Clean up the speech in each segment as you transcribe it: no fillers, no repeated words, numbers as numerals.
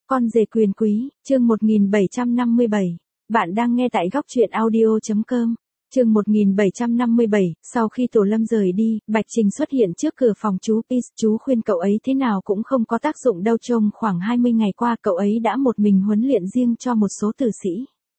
Con rể quyền quý, chương 1757. Bạn đang nghe tại góc truyện audio.com. Chương 1757, sau khi Tổ Lâm rời đi, Bạch Trình xuất hiện trước cửa phòng chú Peace. Chú khuyên cậu ấy thế nào cũng không có tác dụng đâu, trông khoảng 20 ngày qua cậu ấy đã một mình huấn luyện riêng cho một số tử sĩ.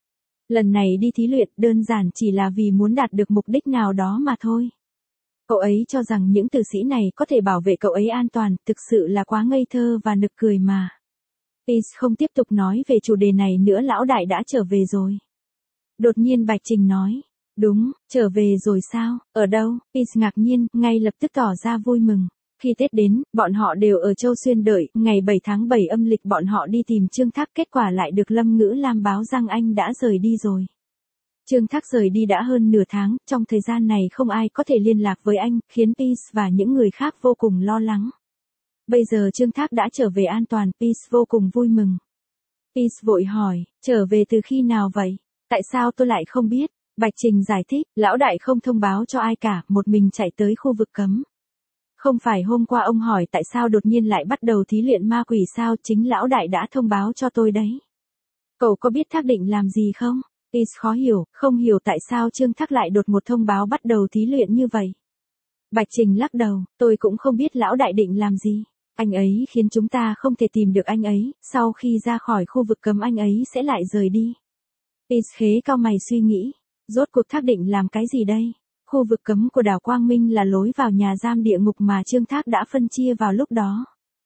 Lần này đi thí luyện đơn giản chỉ là vì muốn đạt được mục đích nào đó mà thôi. Cậu ấy cho rằng những tử sĩ này có thể bảo vệ cậu ấy an toàn, thực sự là quá ngây thơ và nực cười mà. Peace không tiếp tục nói về chủ đề này nữa, lão đại đã trở về rồi. Đột nhiên Bạch Trình nói. Đúng, trở về rồi sao, ở đâu? Peace ngạc nhiên, ngay lập tức tỏ ra vui mừng. Khi Tết đến, bọn họ đều ở Châu Xuyên đợi, ngày 7 tháng 7 âm lịch bọn họ đi tìm Trương Thác, kết quả lại được Lâm Ngữ Lam báo rằng anh đã rời đi rồi. Trương Thác rời đi đã hơn nửa tháng, trong thời gian này không ai có thể liên lạc với anh, khiến Peace và những người khác vô cùng lo lắng. Bây giờ Trương Thác đã trở về an toàn, Peace vô cùng vui mừng. Peace vội hỏi, trở về từ khi nào vậy? Tại sao tôi lại không biết? Bạch Trình giải thích, lão đại không thông báo cho ai cả, một mình chạy tới khu vực cấm. Không phải hôm qua ông hỏi tại sao đột nhiên lại bắt đầu thí luyện ma quỷ sao, chính lão đại đã thông báo cho tôi đấy. Cậu có biết Thác định làm gì không? Peace khó hiểu, không hiểu tại sao Trương Thác lại đột một thông báo bắt đầu thí luyện như vậy. Bạch Trình lắc đầu, tôi cũng không biết lão đại định làm gì. Anh ấy khiến chúng ta không thể tìm được anh ấy, sau khi ra khỏi khu vực cấm anh ấy sẽ lại rời đi. Peace khế cau mày suy nghĩ, rốt cuộc Thác định làm cái gì đây? Khu vực cấm của đảo Quang Minh là lối vào nhà giam địa ngục mà Trương Thác đã phân chia vào lúc đó.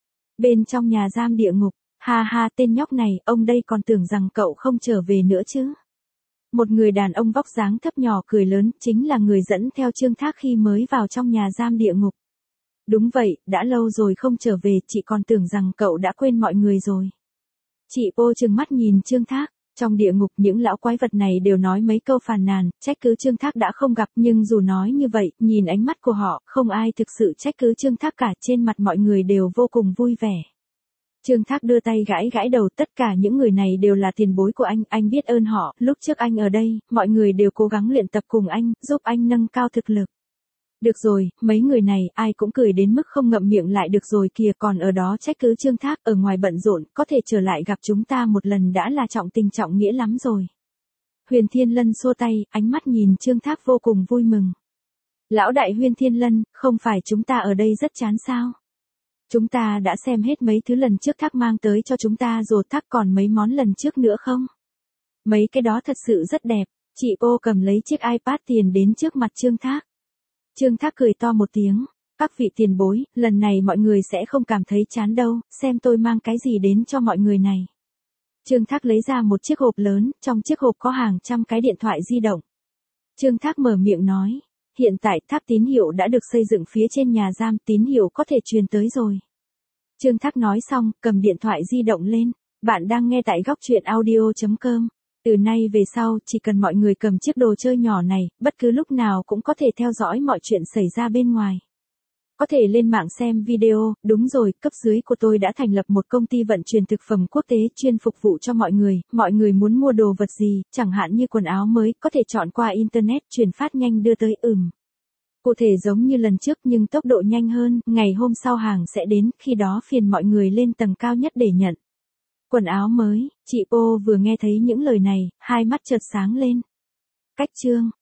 Bên trong nhà giam địa ngục, ha ha, tên nhóc này, ông đây còn tưởng rằng cậu không trở về nữa chứ. Một người đàn ông vóc dáng thấp nhỏ cười lớn, chính là người dẫn theo Trương Thác khi mới vào trong nhà giam địa ngục. Đúng vậy, đã lâu rồi không trở về, chị còn tưởng rằng cậu đã quên mọi người rồi. Chị Pô trừng mắt nhìn Trương Thác, trong địa ngục những lão quái vật này đều nói mấy câu phàn nàn, trách cứ Trương Thác đã không gặp, nhưng dù nói như vậy, nhìn ánh mắt của họ, không ai thực sự trách cứ Trương Thác cả, trên mặt mọi người đều vô cùng vui vẻ. Trương Thác đưa tay gãi gãi đầu, tất cả những người này đều là tiền bối của anh biết ơn họ, lúc trước anh ở đây, mọi người đều cố gắng luyện tập cùng anh, giúp anh nâng cao thực lực. Được rồi, mấy người này, ai cũng cười đến mức không ngậm miệng lại được rồi kìa, còn ở đó trách cứ Trương Thác, ở ngoài bận rộn, có thể trở lại gặp chúng ta một lần đã là trọng tình trọng nghĩa lắm rồi. Huyền Thiên Lân xua tay, ánh mắt nhìn Trương Thác vô cùng vui mừng. Lão đại Huyền Thiên Lân, không phải chúng ta ở đây rất chán sao? Chúng ta đã xem hết mấy thứ lần trước Thác mang tới cho chúng ta rồi, Thác còn mấy món lần trước nữa không? Mấy cái đó thật sự rất đẹp. Chị Ô cầm lấy chiếc iPad tiền đến trước mặt Trương Thác. Trương Thác cười to một tiếng, các vị tiền bối, lần này mọi người sẽ không cảm thấy chán đâu, xem tôi mang cái gì đến cho mọi người này. Trương Thác lấy ra một chiếc hộp lớn, trong chiếc hộp có hàng trăm cái điện thoại di động. Trương Thác mở miệng nói, hiện tại tháp tín hiệu đã được xây dựng phía trên nhà giam, tín hiệu có thể truyền tới rồi. Trương Thác nói xong, cầm điện thoại di động lên, bạn đang nghe tại góc truyện audio.com. Từ nay về sau, chỉ cần mọi người cầm chiếc đồ chơi nhỏ này, bất cứ lúc nào cũng có thể theo dõi mọi chuyện xảy ra bên ngoài. Có thể lên mạng xem video, đúng rồi, cấp dưới của tôi đã thành lập một công ty vận chuyển thực phẩm quốc tế chuyên phục vụ cho mọi người muốn mua đồ vật gì, chẳng hạn như quần áo mới, có thể chọn qua Internet, chuyển phát nhanh đưa tới, Cụ thể giống như lần trước nhưng tốc độ nhanh hơn, ngày hôm sau hàng sẽ đến, khi đó phiền mọi người lên tầng cao nhất để nhận. Quần áo mới, chị Pô vừa nghe thấy những lời này, hai mắt chợt sáng lên. Cách chương